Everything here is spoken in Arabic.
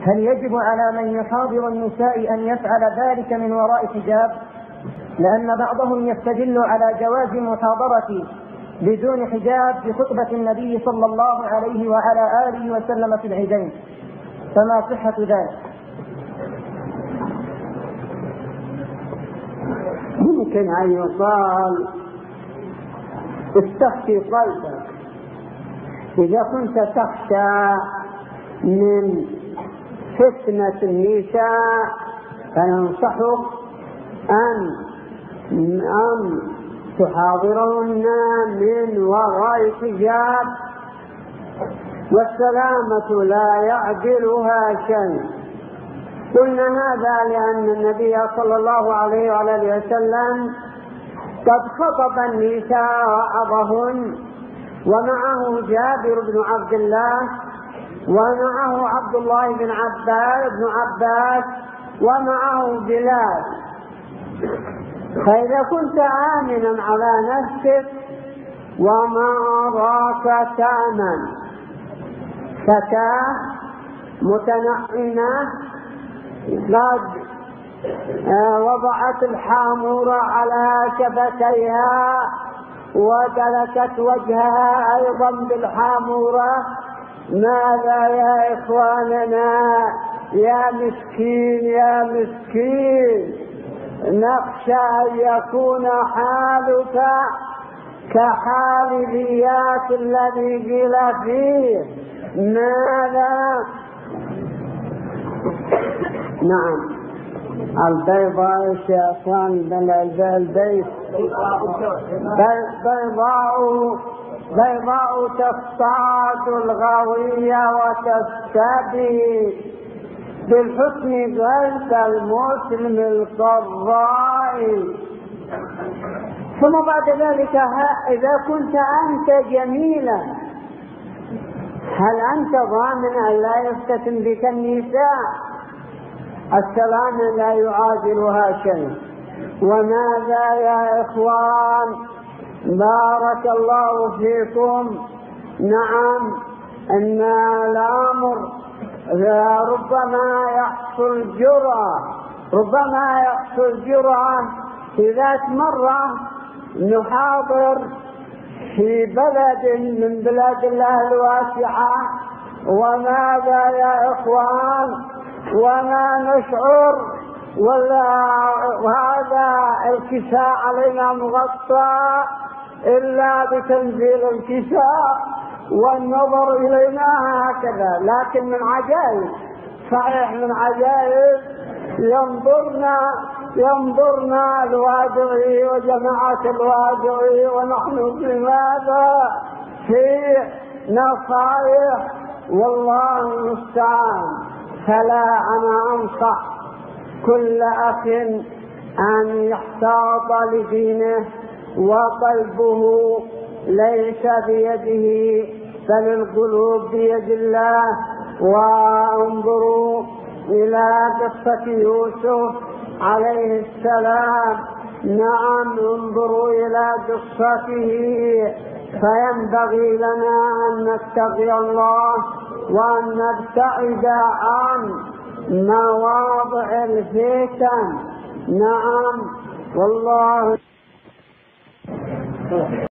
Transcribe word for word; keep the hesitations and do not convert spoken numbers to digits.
هل يجب على من يحاضر النساء أن يفعل ذلك من وراء حجاب؟ لأن بعضهم يستدل على جواز المحاضرة بدون حجاب بخطبة النبي صلى الله عليه وعلى آله وسلم في العيدين، فما صحة ذلك؟ ممكن أن يقال استخفي قلبك إذا كنت تخشى من فتنة النساء، فينصحك أن أن تحاضرهن من وراء حجاب، والسلامة لا يعدلها شيء. قلنا هذا لأن النبي صلى الله عليه وآله وسلم قد خطب النساء وعظهن، ومعه جابر بن عبد الله، ومعه عبد الله بن عباس بن عباس ومعه بلال. فإذا كنت آمنا على نفسك وما أراك تأمن فتاة متنعمة قد وضعت الحامورة على شفتيها ودلكت وجهها أيضا بالحامورة، ماذا يا إخواننا؟ يا مسكين يا مسكين، نخشى أن يكون حالك كحال ذيات الذي قيل فيه. ماذا؟ نعم، البيضاء الشيطان بل البيت بيضاء بيضاء تصطاد الغوية وتستبي بالحسن غيث المسلم القراء. ثم بعد ذلك إذا كنت أنت جميلا، هل أنت ضامن أن لا يفتتن بك النساء؟ السلام لا يعادلها شيء. وماذا يا إخوان؟ بارك الله فيكم. نعم، إن الأمر ربما يحصل جرأة ربما يحصل جرأة في ذات مرة نحاضر في بلد من بلاد الله الواسعة، وماذا يا إخوان؟ وما نشعر وهذا الكساء علينا مغطى إلا بتنزيل الكساء والنظر إلينا هكذا. لكن من عجائب، صحيح من عجائب، ينظرنا ينظرنا الوادعي وجماعة الوادعي ونحن لماذا في نصائح، والله المستعان. فلا أنا أنصح كل أخ أن يحتاط لدينه، وقلبه ليس بيده بل القلوب بيد الله. وانظروا إلى قصة يوسف عليه السلام. نعم، انظروا إلى قصته، فينبغي لنا أن نتقي الله وأن نبتعد عن مواضع الفتن. نعم والله.